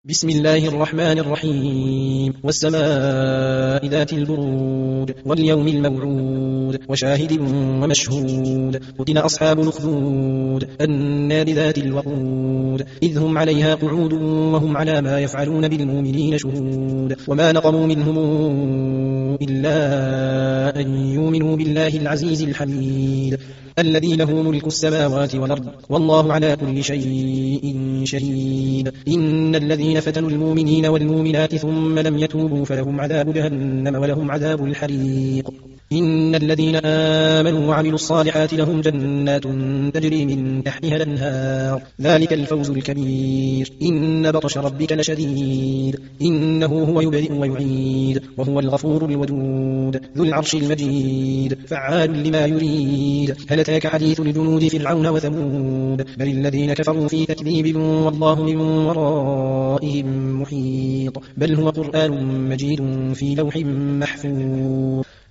بسم الله الرحمن الرحيم والسماء ذات البرود واليوم الموعود وشاهد ومشهود قتل أصحاب الأخدود النار ذات الوقود إذ هم عليها قعود وهم على ما يفعلون بالمؤمنين شهود وما نقموا منهم إلا أن يؤمنوا بالله العزيز الحميد الذي له ملك السماوات والأرض والله على كل شيء شهيد إن الذين فتنوا المؤمنين والمؤمنات ثم لم يتوبوا فلهم عذاب جهنم ولهم عذاب الحريق إن الذين آمنوا وعملوا الصالحات لهم جنات تجري من تحتها الأنهار ذلك الفوز الكبير إن بطش ربك لشديد إنه هو يبدئ ويعيد وهو الغفور الودود ذو العرش المجيد فعال لما يريد هل أتاك حديث الجنود فرعون وثمود بل الذين كفروا في تكذيب والله من ورائهم محيط بل هو قرآن مجيد في لوح محفوظ